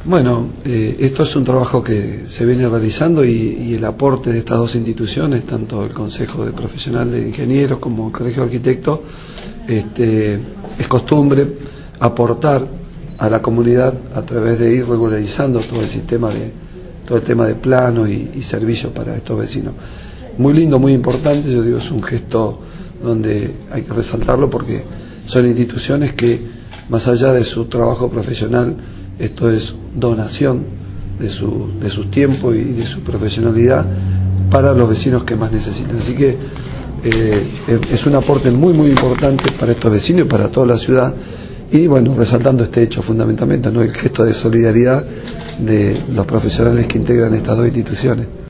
Bueno, esto es un trabajo que se viene realizando y el aporte de estas dos instituciones, tanto el Consejo de Profesional de Ingenieros como el Colegio de Arquitectos, es costumbre aportar a la comunidad a través de ir regularizando todo el tema de planos y servicios para estos vecinos. Muy lindo, muy importante, yo digo, es un gesto donde hay que resaltarlo porque son instituciones que, más allá de su trabajo profesional, esto es donación de su tiempo y de su profesionalidad para los vecinos que más necesitan. Así que es un aporte muy muy importante para estos vecinos y para toda la ciudad, y bueno, resaltando este hecho fundamentalmente, ¿no?, el gesto de solidaridad de los profesionales que integran estas dos instituciones.